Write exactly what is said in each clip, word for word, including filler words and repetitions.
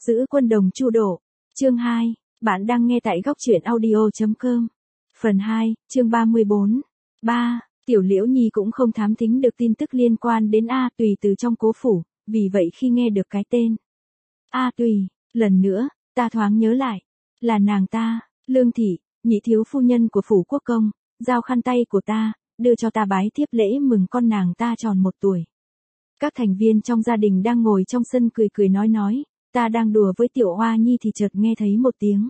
Giữ quân đồng chu độ. Chương hai, bạn đang nghe tại góc truyện audio.com. Phần hai, chương ba mươi bốn. ba. Tiểu Liễu Nhi cũng không thám thính được tin tức liên quan đến A Tùy từ trong cố phủ, vì vậy khi nghe được cái tên A Tùy, lần nữa, ta thoáng nhớ lại, là nàng ta, Lương Thị, nhị thiếu phu nhân của phủ quốc công, giao khăn tay của ta, đưa cho ta bái thiếp lễ mừng con nàng ta tròn một tuổi. Các thành viên trong gia đình đang ngồi trong sân cười cười nói nói, ta đang đùa với Tiểu Hoa Nhi thì chợt nghe thấy một tiếng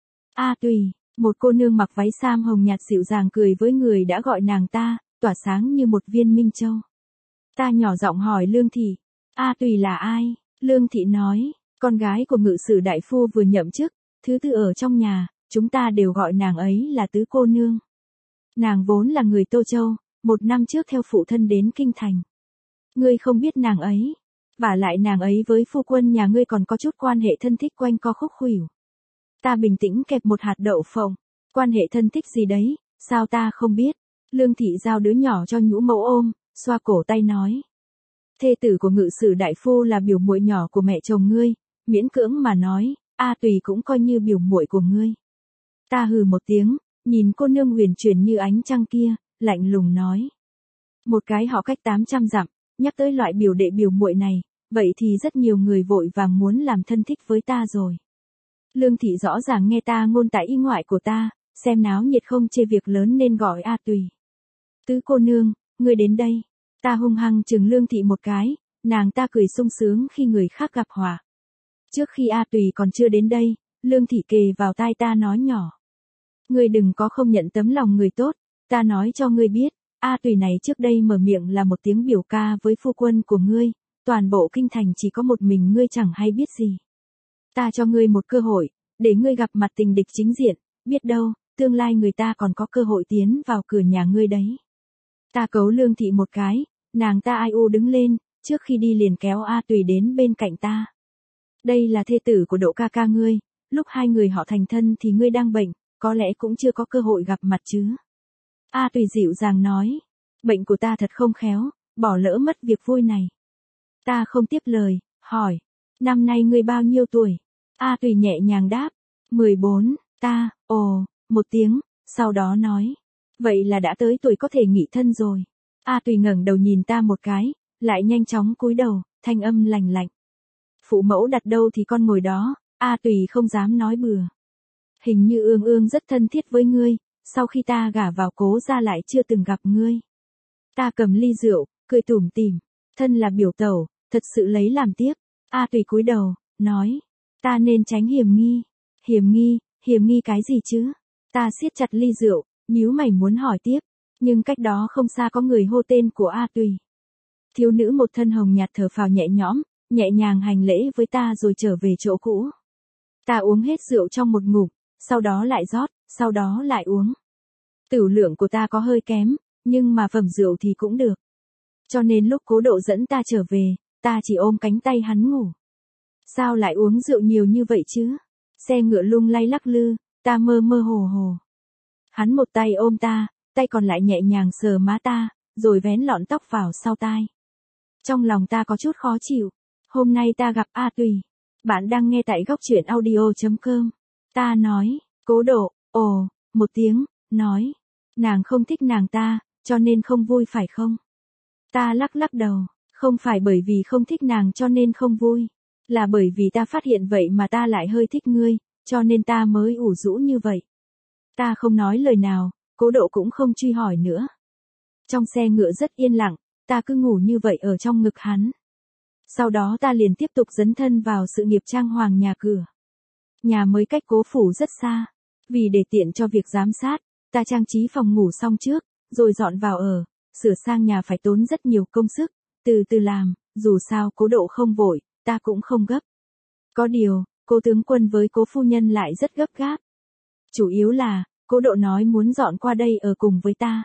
A Tùy, một cô nương mặc váy sam hồng nhạt dịu dàng cười với người đã gọi nàng ta, tỏa sáng như một viên minh châu. Ta nhỏ giọng hỏi Lương Thị, A Tùy là ai? Lương Thị nói, con gái của ngự sử đại phu vừa nhậm chức, thứ tư ở trong nhà, chúng ta đều gọi nàng ấy là tứ cô nương. Nàng vốn là người Tô Châu, một năm trước theo phụ thân đến Kinh Thành. Ngươi không biết nàng ấy, vả lại nàng ấy với phu quân nhà ngươi còn có chút quan hệ thân thích quanh co khúc khuỷu. Ta bình tĩnh kẹp một hạt đậu phộng, quan hệ thân thích gì đấy, sao ta không biết? Lương Thị giao đứa nhỏ cho nhũ mẫu ôm, xoa cổ tay nói. Thê tử của ngự sử đại phu là biểu muội nhỏ của mẹ chồng ngươi, miễn cưỡng mà nói, A Tùy cũng coi như biểu muội của ngươi. Ta hừ một tiếng, nhìn cô nương huyền chuyển như ánh trăng kia, lạnh lùng nói. Một cái họ cách tám trăm dặm, nhắc tới loại biểu đệ biểu muội này, vậy thì rất nhiều người vội vàng muốn làm thân thích với ta rồi. Lương Thị rõ ràng nghe ta ngôn tại ý ngoại của ta, xem náo nhiệt không chê việc lớn nên gọi A Tùy. Tứ cô nương, ngươi đến đây. Ta hung hăng chừng Lương Thị một cái, nàng ta cười sung sướng khi người khác gặp họa. Trước khi A Tùy còn chưa đến đây, Lương Thị kề vào tai ta nói nhỏ. Ngươi đừng có không nhận tấm lòng người tốt, ta nói cho ngươi biết, A Tùy này trước đây mở miệng là một tiếng biểu ca với phu quân của ngươi, toàn bộ Kinh Thành chỉ có một mình ngươi chẳng hay biết gì. Ta cho ngươi một cơ hội, để ngươi gặp mặt tình địch chính diện, biết đâu, tương lai người ta còn có cơ hội tiến vào cửa nhà ngươi đấy. Ta cấu Lương Thị một cái, nàng ta ai u đứng lên, trước khi đi liền kéo A Tùy đến bên cạnh ta. Đây là thê tử của Độ ca ca ngươi, lúc hai người họ thành thân thì ngươi đang bệnh, có lẽ cũng chưa có cơ hội gặp mặt chứ. A Tùy dịu dàng nói, bệnh của ta thật không khéo, bỏ lỡ mất việc vui này. Ta không tiếp lời, hỏi, năm nay ngươi bao nhiêu tuổi? A Tùy nhẹ nhàng đáp, mười bốn, ta, ồ, một tiếng, sau đó nói, vậy là đã tới tuổi có thể nghỉ thân rồi. A Tùy ngẩng đầu nhìn ta một cái, lại nhanh chóng cúi đầu, thanh âm lành lạnh. Phụ mẫu đặt đâu thì con ngồi đó, A Tùy không dám nói bừa. Hình như Ương Ương rất thân thiết với ngươi, sau khi ta gả vào Cố gia lại chưa từng gặp ngươi. Ta cầm ly rượu, cười tủm tỉm, thân là biểu tẩu, thật sự lấy làm tiếc. A Tùy cúi đầu, nói, ta nên tránh hiểm nghi. Hiểm nghi, hiểm nghi cái gì chứ? Ta siết chặt ly rượu, nhíu mày muốn hỏi tiếp, nhưng cách đó không xa có người hô tên của A Tùy. Thiếu nữ một thân hồng nhạt thở phào nhẹ nhõm, nhẹ nhàng hành lễ với ta rồi trở về chỗ cũ. Ta uống hết rượu trong một ngụm, sau đó lại rót, sau đó lại uống. Tửu lượng của ta có hơi kém, nhưng mà phẩm rượu thì cũng được. Cho nên lúc Cố Độ dẫn ta trở về, ta chỉ ôm cánh tay hắn ngủ. Sao lại uống rượu nhiều như vậy chứ? Xe ngựa lung lay lắc lư, ta mơ mơ hồ hồ. Hắn một tay ôm ta, tay còn lại nhẹ nhàng sờ má ta, rồi vén lọn tóc vào sau tai. Trong lòng ta có chút khó chịu. Hôm nay ta gặp A Tùy. Bạn đang nghe tại góc truyện audio.com. Ta nói, Cố Độ, ồ, một tiếng, nói, nàng không thích nàng ta, cho nên không vui phải không? Ta lắc lắc đầu, không phải bởi vì không thích nàng cho nên không vui, là bởi vì ta phát hiện vậy mà ta lại hơi thích ngươi, cho nên ta mới ủ rũ như vậy. Ta không nói lời nào, Cố Độ cũng không truy hỏi nữa. Trong xe ngựa rất yên lặng, ta cứ ngủ như vậy ở trong ngực hắn. Sau đó ta liền tiếp tục dấn thân vào sự nghiệp trang hoàng nhà cửa. Nhà mới cách Cố phủ rất xa, vì để tiện cho việc giám sát, ta trang trí phòng ngủ xong trước, rồi dọn vào ở, sửa sang nhà phải tốn rất nhiều công sức, từ từ làm, dù sao Cố Độ không vội, ta cũng không gấp. Có điều, Cố tướng quân với Cố phu nhân lại rất gấp gáp. Chủ yếu là, Cố Độ nói muốn dọn qua đây ở cùng với ta.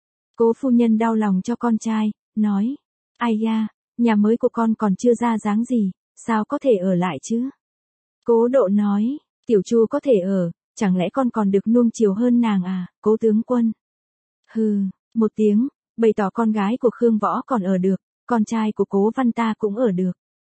Cố phu nhân đau lòng cho con trai, nói, ai da, nhà mới của con còn chưa ra dáng gì, sao có thể ở lại chứ? Cố Độ nói, Tiểu Chu có thể ở, chẳng lẽ con còn được nuông chiều hơn nàng à, Cố tướng quân? Hừ, một tiếng, bày tỏ con gái của Khương Võ còn ở được, con trai của Cố Văn ta cũng ở được.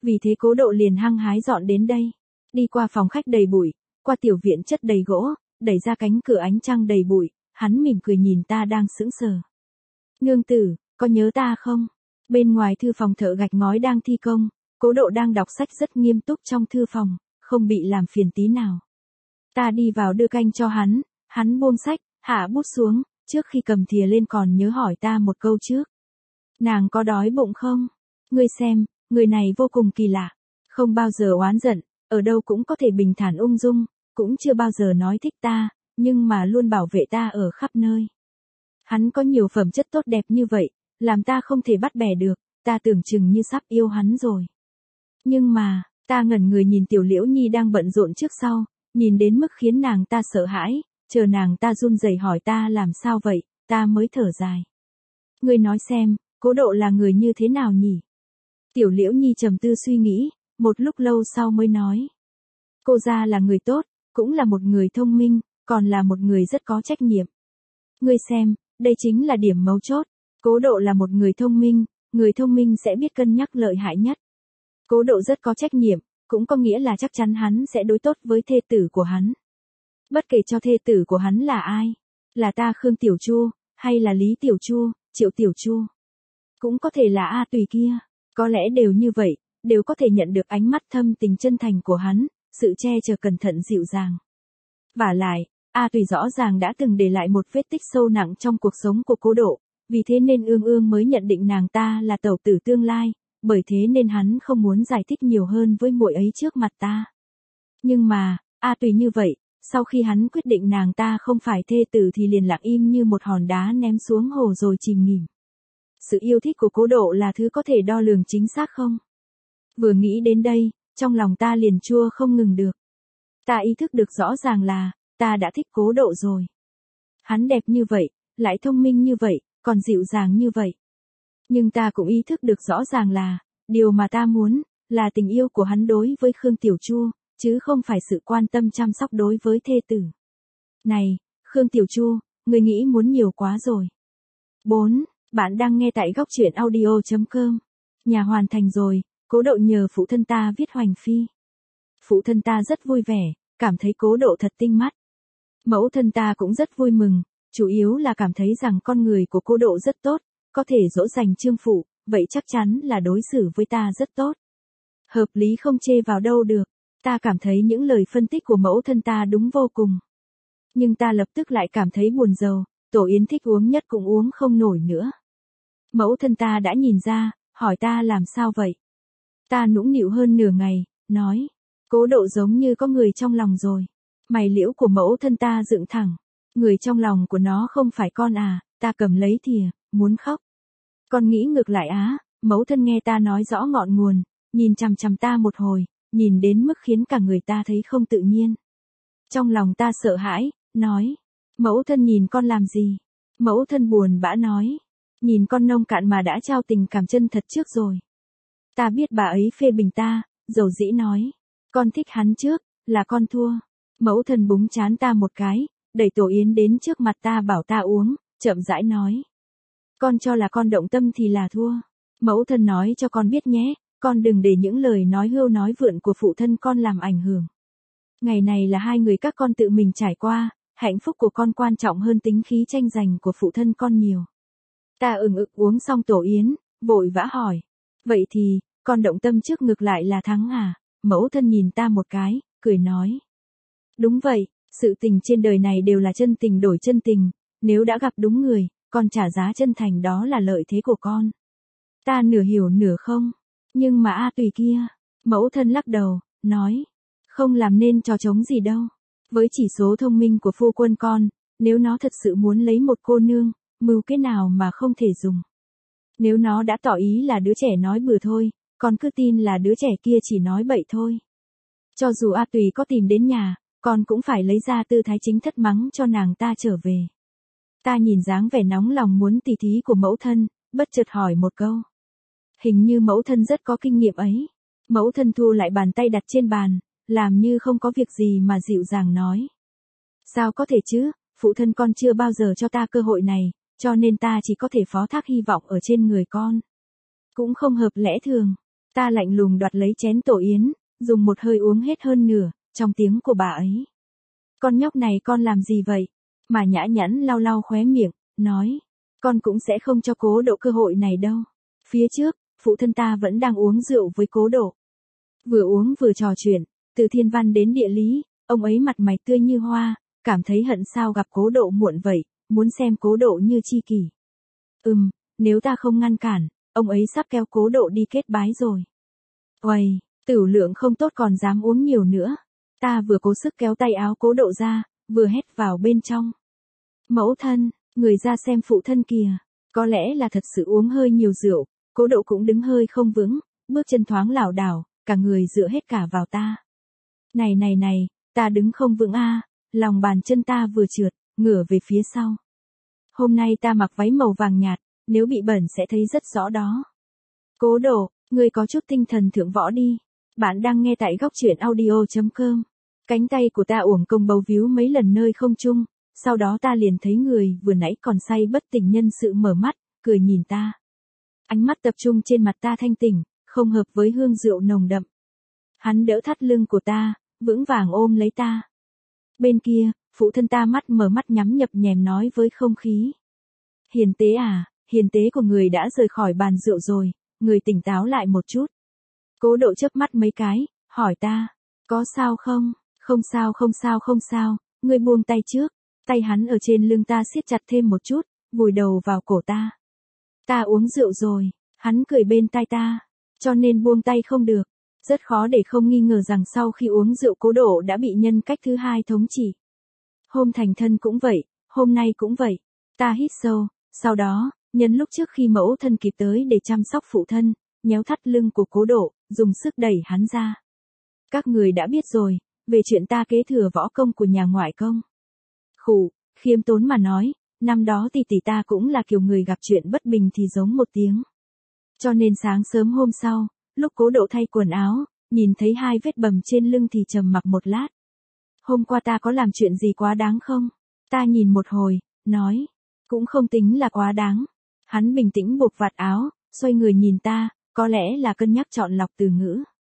Vì thế Cố Độ liền hăng hái dọn đến đây. Đi qua phòng khách đầy bụi, qua tiểu viện chất đầy gỗ, đẩy ra cánh cửa ánh trăng đầy bụi, hắn mỉm cười nhìn ta đang sững sờ. Nương tử, có nhớ ta không? Bên ngoài thư phòng thợ gạch ngói đang thi công, Cố Độ đang đọc sách rất nghiêm túc trong thư phòng, không bị làm phiền tí nào. Ta đi vào đưa canh cho hắn, hắn buông sách, hạ bút xuống, trước khi cầm thìa lên còn nhớ hỏi ta một câu trước. Nàng có đói bụng không? Ngươi xem, người này vô cùng kỳ lạ, không bao giờ oán giận, ở đâu cũng có thể bình thản ung dung, cũng chưa bao giờ nói thích ta, nhưng mà luôn bảo vệ ta ở khắp nơi. Hắn có nhiều phẩm chất tốt đẹp như vậy, làm ta không thể bắt bẻ được, ta tưởng chừng như sắp yêu hắn rồi. Nhưng mà, ta ngẩn người nhìn Tiểu Liễu Nhi đang bận rộn trước sau, nhìn đến mức khiến nàng ta sợ hãi, chờ nàng ta run rẩy hỏi ta làm sao vậy, ta mới thở dài. Ngươi nói xem, Cố Độ là người như thế nào nhỉ? Tiểu Liễu Nhi trầm tư suy nghĩ, một lúc lâu sau mới nói. Cô gia là người tốt, cũng là một người thông minh, còn là một người rất có trách nhiệm. Ngươi xem, đây chính là điểm mấu chốt. Cố Độ là một người thông minh, người thông minh sẽ biết cân nhắc lợi hại nhất. Cố Độ rất có trách nhiệm, cũng có nghĩa là chắc chắn hắn sẽ đối tốt với thê tử của hắn. Bất kể cho thê tử của hắn là ai, là ta Khương Tiểu Chu, hay là Lý Tiểu Chu, Triệu Tiểu Chu, cũng có thể là A Tùy kia, có lẽ đều như vậy, đều có thể nhận được ánh mắt thâm tình chân thành của hắn, sự che chở cẩn thận dịu dàng. Vả lại, A Tùy rõ ràng đã từng để lại một vết tích sâu nặng trong cuộc sống của Cố Độ, vì thế nên Ương Ương mới nhận định nàng ta là tẩu tử tương lai, bởi thế nên hắn không muốn giải thích nhiều hơn với muội ấy trước mặt ta. Nhưng mà, A Tùy như vậy, sau khi hắn quyết định nàng ta không phải thê tử thì liền lặng im như một hòn đá ném xuống hồ rồi chìm nghỉm. Sự yêu thích của Cố Độ là thứ có thể đo lường chính xác không? Vừa nghĩ đến đây, trong lòng ta liền chua không ngừng được. Ta ý thức được rõ ràng là, ta đã thích Cố Độ rồi. Hắn đẹp như vậy, lại thông minh như vậy, còn dịu dàng như vậy. Nhưng ta cũng ý thức được rõ ràng là, điều mà ta muốn, là tình yêu của hắn đối với Khương Tiểu Chu, chứ không phải sự quan tâm chăm sóc đối với thê tử. Này, Khương Tiểu Chu, ngươi nghĩ muốn nhiều quá rồi. bốn. Bạn đang nghe tại góc truyện audio chấm com. Nhà hoàn thành rồi, Cố Độ nhờ phụ thân ta viết hoành phi. Phụ thân ta rất vui vẻ, cảm thấy Cố Độ thật tinh mắt. Mẫu thân ta cũng rất vui mừng, chủ yếu là cảm thấy rằng con người của Cố Độ rất tốt, có thể dỗ dành trương phụ, vậy chắc chắn là đối xử với ta rất tốt. Hợp lý không chê vào đâu được, ta cảm thấy những lời phân tích của mẫu thân ta đúng vô cùng. Nhưng ta lập tức lại cảm thấy buồn rầu, Tổ Yến thích uống nhất cũng uống không nổi nữa. Mẫu thân ta đã nhìn ra, hỏi ta làm sao vậy. Ta nũng nịu hơn nửa ngày, nói, Cố Độ giống như có người trong lòng rồi. Mày liễu của mẫu thân ta dựng thẳng, người trong lòng của nó không phải con à, ta cầm lấy thìa, muốn khóc. Con nghĩ ngược lại á, mẫu thân nghe ta nói rõ ngọn nguồn, nhìn chằm chằm ta một hồi, nhìn đến mức khiến cả người ta thấy không tự nhiên. Trong lòng ta sợ hãi, nói, mẫu thân nhìn con làm gì? Mẫu thân buồn bã nói, nhìn con nông cạn mà đã trao tình cảm chân thật trước rồi. Ta biết bà ấy phê bình ta, dầu dĩ nói, con thích hắn trước, là con thua. Mẫu thân búng trán ta một cái, đẩy Tổ Yến đến trước mặt ta bảo ta uống, chậm rãi nói. Con cho là con động tâm thì là thua. Mẫu thân nói cho con biết nhé, con đừng để những lời nói hưu nói vượn của phụ thân con làm ảnh hưởng. Ngày này là hai người các con tự mình trải qua, hạnh phúc của con quan trọng hơn tính khí tranh giành của phụ thân con nhiều. Ta ừng ực uống xong Tổ Yến, vội vã hỏi. Vậy thì, con động tâm trước ngược lại là thắng à? Mẫu thân nhìn ta một cái, cười nói. Đúng vậy, sự tình trên đời này đều là chân tình đổi chân tình, nếu đã gặp đúng người, con trả giá chân thành đó là lợi thế của con. Ta nửa hiểu nửa không, nhưng mà A Tùy kia, mẫu thân lắc đầu, nói, không làm nên trò trống gì đâu. Với chỉ số thông minh của phu quân con, nếu nó thật sự muốn lấy một cô nương, mưu kế nào mà không thể dùng. Nếu nó đã tỏ ý là đứa trẻ nói bừa thôi, con cứ tin là đứa trẻ kia chỉ nói bậy thôi. Cho dù A Tùy có tìm đến nhà, con cũng phải lấy ra tư thái chính thất mắng cho nàng ta trở về. Ta nhìn dáng vẻ nóng lòng muốn tỉ thí của mẫu thân, bất chợt hỏi một câu. Hình như mẫu thân rất có kinh nghiệm ấy. Mẫu thân thu lại bàn tay đặt trên bàn, làm như không có việc gì mà dịu dàng nói. Sao có thể chứ, phụ thân con chưa bao giờ cho ta cơ hội này, cho nên ta chỉ có thể phó thác hy vọng ở trên người con. Cũng không hợp lẽ thường. Ta lạnh lùng đoạt lấy chén tổ yến, dùng một hơi uống hết hơn nửa, trong tiếng của bà ấy. Con nhóc này con làm gì vậy? Mà Nhã Nhãn lau lau khóe miệng, nói. Con cũng sẽ không cho Cố Độ cơ hội này đâu. Phía trước, phụ thân ta vẫn đang uống rượu với Cố Độ. Vừa uống vừa trò chuyện, từ thiên văn đến địa lý, ông ấy mặt mày tươi như hoa, cảm thấy hận sao gặp Cố Độ muộn vậy, muốn xem Cố Độ như tri kỷ. Ừm, nếu ta không ngăn cản, ông ấy sắp kéo Cố Độ đi kết bái rồi. Uầy, tửu lượng không tốt còn dám uống nhiều nữa. Ta vừa cố sức kéo tay áo Cố Độ ra, vừa hét vào bên trong. Mẫu thân, người ra xem phụ thân kìa. Có lẽ là thật sự uống hơi nhiều rượu, Cố Độ cũng đứng hơi không vững, bước chân thoáng lảo đảo, cả người dựa hết cả vào ta. Này này này, ta đứng không vững a, lòng bàn chân ta vừa trượt, ngửa về phía sau. Hôm nay ta mặc váy màu vàng nhạt, nếu bị bẩn sẽ thấy rất rõ đó. Cố Độ, ngươi có chút tinh thần thượng võ đi. Bạn đang nghe tại góc truyện audio chấm com. Cánh tay của ta uổng công bấu víu mấy lần nơi không trung, sau đó ta liền thấy người vừa nãy còn say bất tỉnh nhân sự mở mắt, cười nhìn ta. Ánh mắt tập trung trên mặt ta thanh tỉnh, không hợp với hương rượu nồng đậm. Hắn đỡ thắt lưng của ta, vững vàng ôm lấy ta. Bên kia, phụ thân ta mắt mở mắt nhắm nhập nhèm nói với không khí. Hiền tế à, hiền tế của người đã rời khỏi bàn rượu rồi, người tỉnh táo lại một chút. Cố Độ chớp mắt mấy cái, hỏi ta, có sao không? Không sao không sao không sao, ngươi buông tay trước. Tay hắn ở trên lưng ta siết chặt thêm một chút, vùi đầu vào cổ ta. Ta uống rượu rồi, hắn cười bên tai ta, cho nên buông tay không được. Rất khó để không nghi ngờ rằng sau khi uống rượu Cố Độ đã bị nhân cách thứ hai thống trị. Hôm thành thân cũng vậy, hôm nay cũng vậy. Ta hít sâu, sau đó, nhân lúc trước khi mẫu thân kịp tới để chăm sóc phụ thân, nhéo thắt lưng của Cố Độ, dùng sức đẩy hắn ra. Các người đã biết rồi, về chuyện ta kế thừa võ công của nhà ngoại công. Khủ, khiêm tốn mà nói, năm đó tỷ tỷ ta cũng là kiểu người gặp chuyện bất bình thì giống một tiếng. Cho nên sáng sớm hôm sau, lúc Cố Độ thay quần áo, nhìn thấy hai vết bầm trên lưng thì trầm mặc một lát. Hôm qua ta có làm chuyện gì quá đáng không? Ta nhìn một hồi, nói, cũng không tính là quá đáng. Hắn bình tĩnh buộc vạt áo, xoay người nhìn ta, có lẽ là cân nhắc chọn lọc từ ngữ.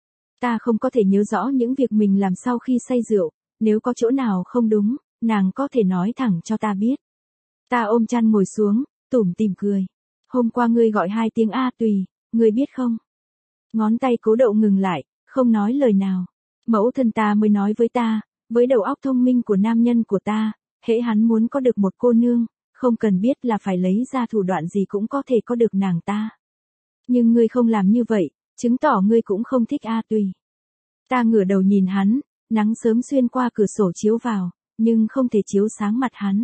Ta không có thể nhớ rõ những việc mình làm sau khi say rượu, nếu có chỗ nào không đúng, nàng có thể nói thẳng cho ta biết. Ta ôm chăn ngồi xuống, tủm tỉm cười. Hôm qua ngươi gọi hai tiếng A Tùy, ngươi biết không? Ngón tay Cố Độ ngừng lại, không nói lời nào. Mẫu thân ta mới nói với ta, với đầu óc thông minh của nam nhân của ta, hễ hắn muốn có được một cô nương, không cần biết là phải lấy ra thủ đoạn gì cũng có thể có được nàng ta. Nhưng ngươi không làm như vậy, chứng tỏ ngươi cũng không thích A Tùy. Ta ngửa đầu nhìn hắn, nắng sớm xuyên qua cửa sổ chiếu vào, nhưng không thể chiếu sáng mặt hắn.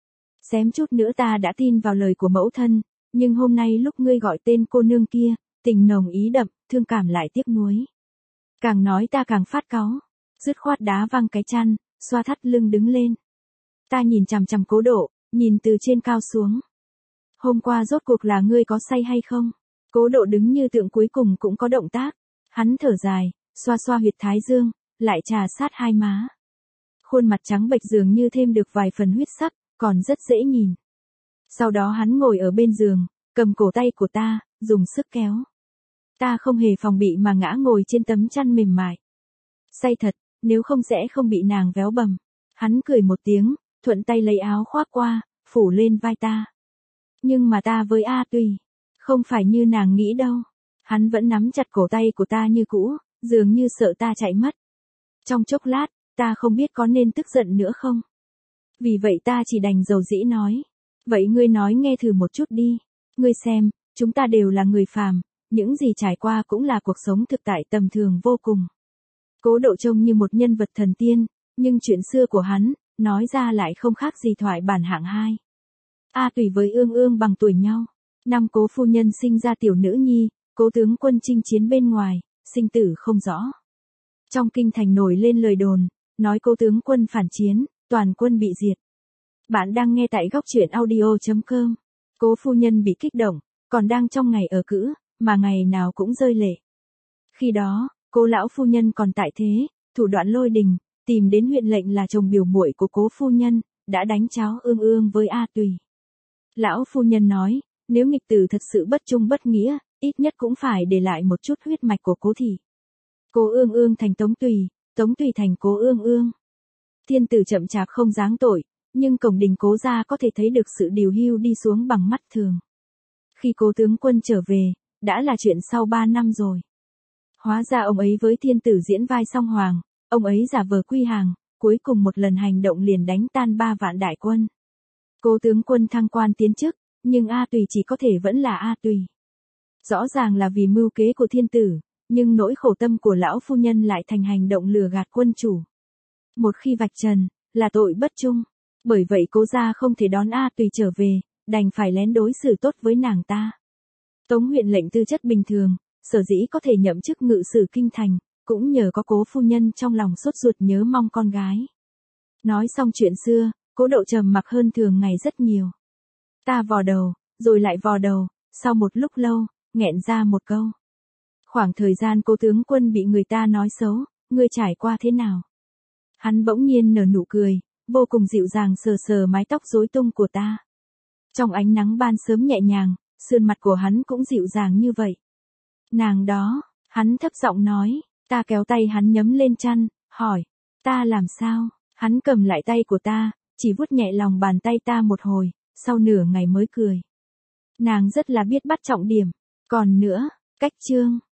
Xém chút nữa ta đã tin vào lời của mẫu thân, nhưng hôm nay lúc ngươi gọi tên cô nương kia, tình nồng ý đậm, thương cảm lại tiếc nuối. Càng nói ta càng phát cáu, dứt khoát đá văng cái chăn, xoa thắt lưng đứng lên. Ta nhìn chằm chằm Cố Độ, nhìn từ trên cao xuống. Hôm qua rốt cuộc là ngươi có say hay không? Cố Độ đứng như tượng cuối cùng cũng có động tác. Hắn thở dài, xoa xoa huyệt thái dương, lại trà sát hai má. Khuôn mặt trắng bệch dường như thêm được vài phần huyết sắc, còn rất dễ nhìn. Sau đó hắn ngồi ở bên giường, cầm cổ tay của ta, dùng sức kéo. Ta không hề phòng bị mà ngã ngồi trên tấm chăn mềm mại. Say thật, nếu không sẽ không bị nàng véo bầm. Hắn cười một tiếng, thuận tay lấy áo khoác qua, phủ lên vai ta. Nhưng mà ta với A Tùy, không phải như nàng nghĩ đâu. Hắn vẫn nắm chặt cổ tay của ta như cũ, dường như sợ ta chạy mất. Trong chốc lát, ta không biết có nên tức giận nữa không. Vì vậy ta chỉ đành dầu dĩ nói. Vậy ngươi nói nghe thử một chút đi. Ngươi xem, chúng ta đều là người phàm, những gì trải qua cũng là cuộc sống thực tại tầm thường vô cùng. Cố Độ trông như một nhân vật thần tiên, nhưng chuyện xưa của hắn, nói ra lại không khác gì thoại bản hạng hai. A Tùy với Ương Ương bằng tuổi nhau. Năm Cố phu nhân sinh ra tiểu nữ nhi, Cố tướng quân chinh chiến bên ngoài, sinh tử không rõ. Trong kinh thành nổi lên lời đồn, nói Cố tướng quân phản chiến, toàn quân bị diệt. Bạn đang nghe tại góc truyện audio chấm com. Cố phu nhân bị kích động, còn đang trong ngày ở cữ, mà ngày nào cũng rơi lệ. Khi đó, Cố lão phu nhân còn tại thế, thủ đoạn lôi đình, tìm đến huyện lệnh là chồng biểu muội của Cố phu nhân, đã đánh cháo Ương Ương với A Tùy. Lão phu nhân nói, nếu nghịch tử thật sự bất trung bất nghĩa, ít nhất cũng phải để lại một chút huyết mạch của Cố thị. Cố Ương Ương thành Tống Tùy, Tống Tùy thành Cố Ương Ương. Thiên tử chậm chạp không giáng tội, nhưng cổng đình Cố gia có thể thấy được sự điều hưu đi xuống bằng mắt thường. Khi Cố tướng quân trở về, đã là chuyện sau ba năm rồi. Hóa ra ông ấy với thiên tử diễn vai song hoàng, ông ấy giả vờ quy hàng, cuối cùng một lần hành động liền đánh tan ba vạn đại quân. Cố tướng quân thăng quan tiến chức, nhưng A Tùy chỉ có thể vẫn là A Tùy. Rõ ràng là vì mưu kế của thiên tử, nhưng nỗi khổ tâm của lão phu nhân lại thành hành động lừa gạt quân chủ. Một khi vạch trần, là tội bất trung. Bởi vậy Cố gia không thể đón A Tùy trở về, đành phải lén đối xử tốt với nàng ta. Tống huyện lệnh tư chất bình thường, sở dĩ có thể nhậm chức ngự sử kinh thành, cũng nhờ có Cố phu nhân trong lòng sốt ruột nhớ mong con gái. Nói xong chuyện xưa, Cố Độ trầm mặc hơn thường ngày rất nhiều. Ta vò đầu, rồi lại vò đầu, sau một lúc lâu, nghẹn ra một câu. Khoảng thời gian Cố tướng quân bị người ta nói xấu, ngươi trải qua thế nào? Hắn bỗng nhiên nở nụ cười, vô cùng dịu dàng sờ sờ mái tóc rối tung của ta. Trong ánh nắng ban sớm nhẹ nhàng, sườn mặt của hắn cũng dịu dàng như vậy. Nàng đó, hắn thấp giọng nói, ta kéo tay hắn nhấm lên chăn, hỏi, ta làm sao? Hắn cầm lại tay của ta, chỉ vuốt nhẹ lòng bàn tay ta một hồi, sau nửa ngày mới cười. Nàng rất là biết bắt trọng điểm. Còn nữa, cách chương,